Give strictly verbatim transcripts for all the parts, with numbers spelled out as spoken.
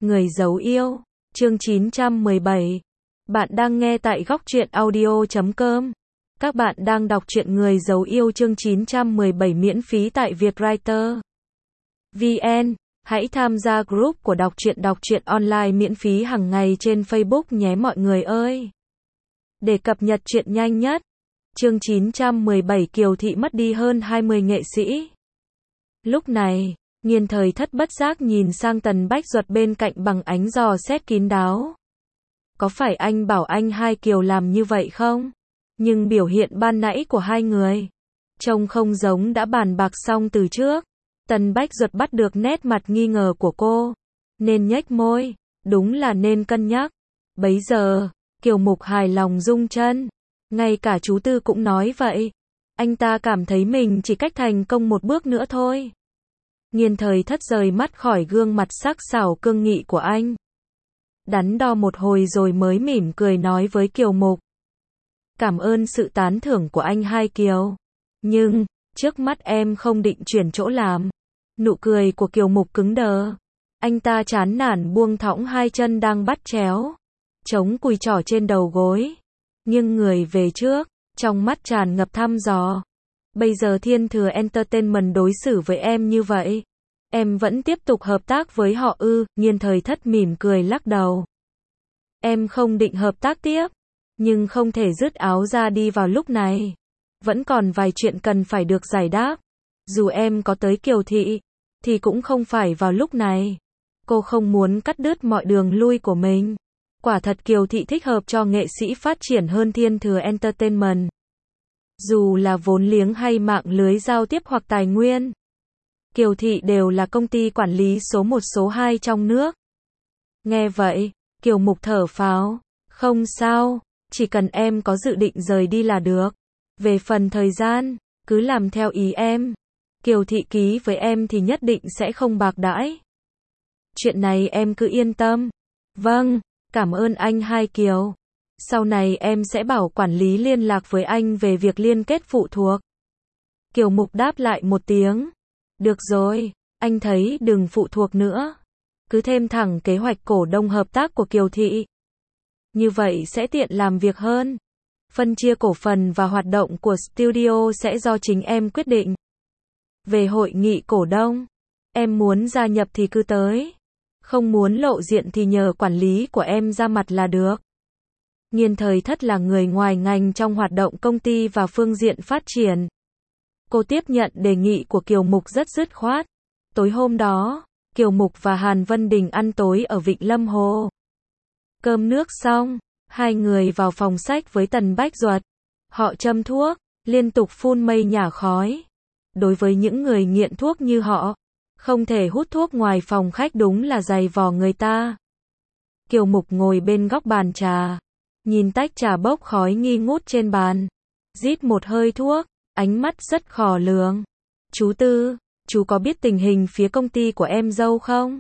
Người giấu yêu, chương chín trăm mười bảy. Bạn đang nghe tại góc truyện audio chấm com. Các bạn đang đọc truyện Người giấu yêu chương chín trăm mười bảy miễn phí tại Vietwriter vê en. Hãy tham gia group của đọc truyện đọc truyện online miễn phí hàng ngày trên Facebook nhé mọi người ơi. Để cập nhật truyện nhanh nhất. Chương chín trăm mười bảy Kiều Thị mất đi hơn hai mươi nghệ sĩ. Lúc này, Nghiên Thời Thất bất giác nhìn sang Tần Bách Duật bên cạnh bằng ánh dò xét kín đáo. Có phải anh bảo anh hai Kiều làm như vậy không? Nhưng biểu hiện ban nãy của hai người trông không giống đã bàn bạc xong từ trước. Tần Bách Duật bắt được nét mặt nghi ngờ của cô, nên nhếch môi, đúng là nên cân nhắc. Bấy giờ, Kiều Mục hài lòng rung chân. Ngay cả chú Tư cũng nói vậy. Anh ta cảm thấy mình chỉ cách thành công một bước nữa thôi. Nghiên Thời Thất rời mắt khỏi gương mặt sắc sảo cương nghị của anh. Đắn đo một hồi rồi mới mỉm cười nói với Kiều Mục. Cảm ơn sự tán thưởng của anh hai Kiều. Nhưng, trước mắt em không định chuyển chỗ làm. Nụ cười của Kiều Mục cứng đờ. Anh ta chán nản buông thõng hai chân đang bắt chéo, chống cùi chỏ trên đầu gối, nghiêng người về trước, trong mắt tràn ngập thăm dò. Bây giờ Thiên Thừa Entertainment đối xử với em như vậy, em vẫn tiếp tục hợp tác với họ ư? Nghiên Thời Thất mỉm cười lắc đầu. Em không định hợp tác tiếp, nhưng không thể dứt áo ra đi vào lúc này. Vẫn còn vài chuyện cần phải được giải đáp. Dù em có tới Kiều Thị, thì cũng không phải vào lúc này. Cô không muốn cắt đứt mọi đường lui của mình. Quả thật Kiều Thị thích hợp cho nghệ sĩ phát triển hơn Thiên Thừa Entertainment. Dù là vốn liếng hay mạng lưới giao tiếp hoặc tài nguyên, Kiều Thị đều là công ty quản lý số một số hai trong nước. Nghe vậy, Kiều Mục thở phào. Không sao, chỉ cần em có dự định rời đi là được. Về phần thời gian, cứ làm theo ý em. Kiều Thị ký với em thì nhất định sẽ không bạc đãi. Chuyện này em cứ yên tâm. Vâng, cảm ơn anh hai Kiều. Sau này em sẽ bảo quản lý liên lạc với anh về việc liên kết phụ thuộc. Kiều Mục đáp lại một tiếng. Được rồi, anh thấy đừng phụ thuộc nữa. Cứ thêm thẳng kế hoạch cổ đông hợp tác của Kiều Thị. Như vậy sẽ tiện làm việc hơn. Phân chia cổ phần và hoạt động của studio sẽ do chính em quyết định. Về hội nghị cổ đông, em muốn gia nhập thì cứ tới. Không muốn lộ diện thì nhờ quản lý của em ra mặt là được. Nghiên Thời Thất là người ngoài ngành trong hoạt động công ty và phương diện phát triển. Cô tiếp nhận đề nghị của Kiều Mục rất dứt khoát. Tối hôm đó, Kiều Mục và Hàn Vân Đình ăn tối ở Vịnh Lâm Hồ. Cơm nước xong, hai người vào phòng sách với Tần Bách Duật. Họ châm thuốc, liên tục phun mây nhả khói. Đối với những người nghiện thuốc như họ, không thể hút thuốc ngoài phòng khách đúng là dày vò người ta. Kiều Mục ngồi bên góc bàn trà, nhìn tách trà bốc khói nghi ngút trên bàn, rít một hơi thuốc, ánh mắt rất khò lường. Chú Tư, chú có biết tình hình phía công ty của em dâu không?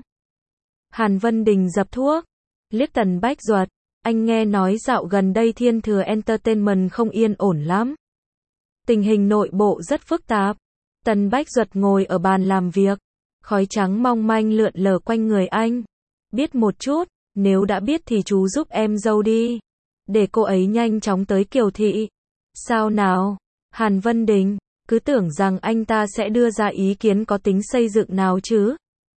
Hàn Vân Đình dập thuốc, liếc Tần Bách Duật. Anh nghe nói dạo gần đây Thiên Thừa Entertainment không yên ổn lắm. Tình hình nội bộ rất phức tạp. Tần Bách Duật ngồi ở bàn làm việc, khói trắng mong manh lượn lờ quanh người anh. Biết một chút, nếu đã biết thì chú giúp em dâu đi, để cô ấy nhanh chóng tới Kiều Thị. Sao nào? Hàn Vân Đình, cứ tưởng rằng anh ta sẽ đưa ra ý kiến có tính xây dựng nào chứ.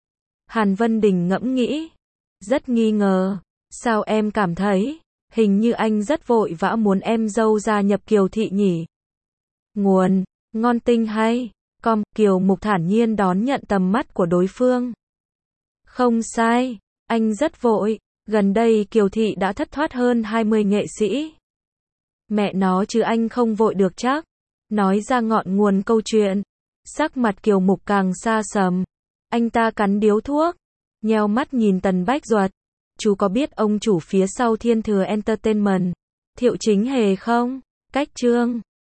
Hàn Vân Đình ngẫm nghĩ, rất nghi ngờ. Sao em cảm thấy, hình như anh rất vội vã muốn em dâu gia nhập Kiều Thị nhỉ? Nguồn, ngon tinh hay, com, Kiều Mục thản nhiên đón nhận tầm mắt của đối phương. Không sai, anh rất vội, gần đây Kiều Thị đã thất thoát hơn hai mươi nghệ sĩ. Mẹ nó chứ anh không vội được chắc. Nói ra ngọn nguồn câu chuyện, sắc mặt Kiều Mục càng xa sầm. Anh ta cắn điếu thuốc, nheo mắt nhìn Tần Bách Duật. Chú có biết ông chủ phía sau Thiên Thừa Entertainment, Thiệu Chính Hề không? Cách chương